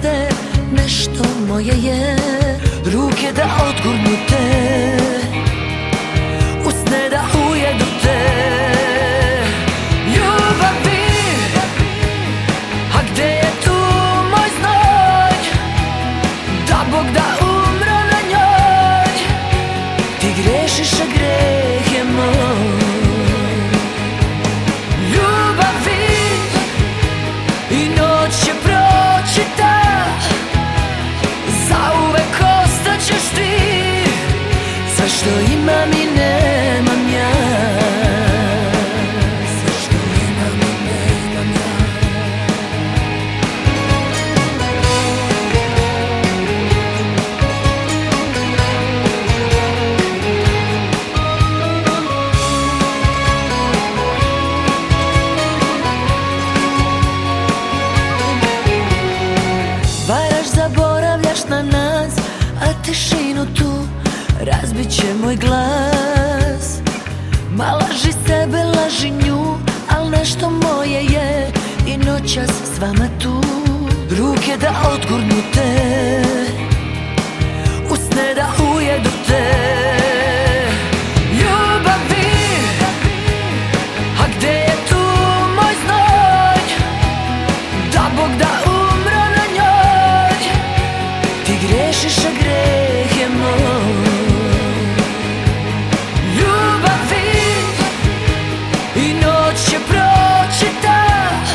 jeste, nešto moje je. Ruke da odgurnu te, usne da ujedu te. Ljubavi, a gde je tu moj znoj? Da Bog da umro na njoj. Ti grešiš, a greh je moj. Ljubavi, i noć će proći ta, zauvek ostaćeš ti. Sve što imam i nemam ja, sve što imam i nemam ja. Varaš, zaboravljaš na nas, a tišinu tu razbit će moj glas. Ma laži sebe, laži nju, al nešto moje je i noćas s vama tu. Ruke da odgurnu te, usne da ujedu te. Ljubavi, a gde je tu moj znoj? Da Bog da umro na njoj. Ti grešiš, a greh je moj. I noć će proći ta,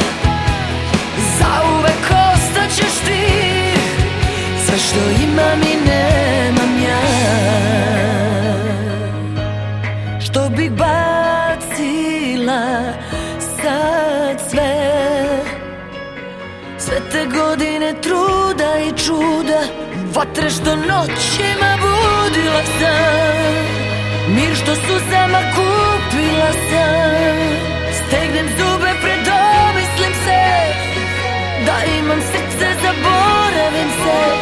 zauvek ostaćeš ti. Sve što imam i nemam ja, što bih bacila sad sve. Sve te godine truda i čuda, vatre što noćima budila sam. Mir što suzama kupila sam. Stegnem zube, predomislim se, da imam srce, zaboravim se.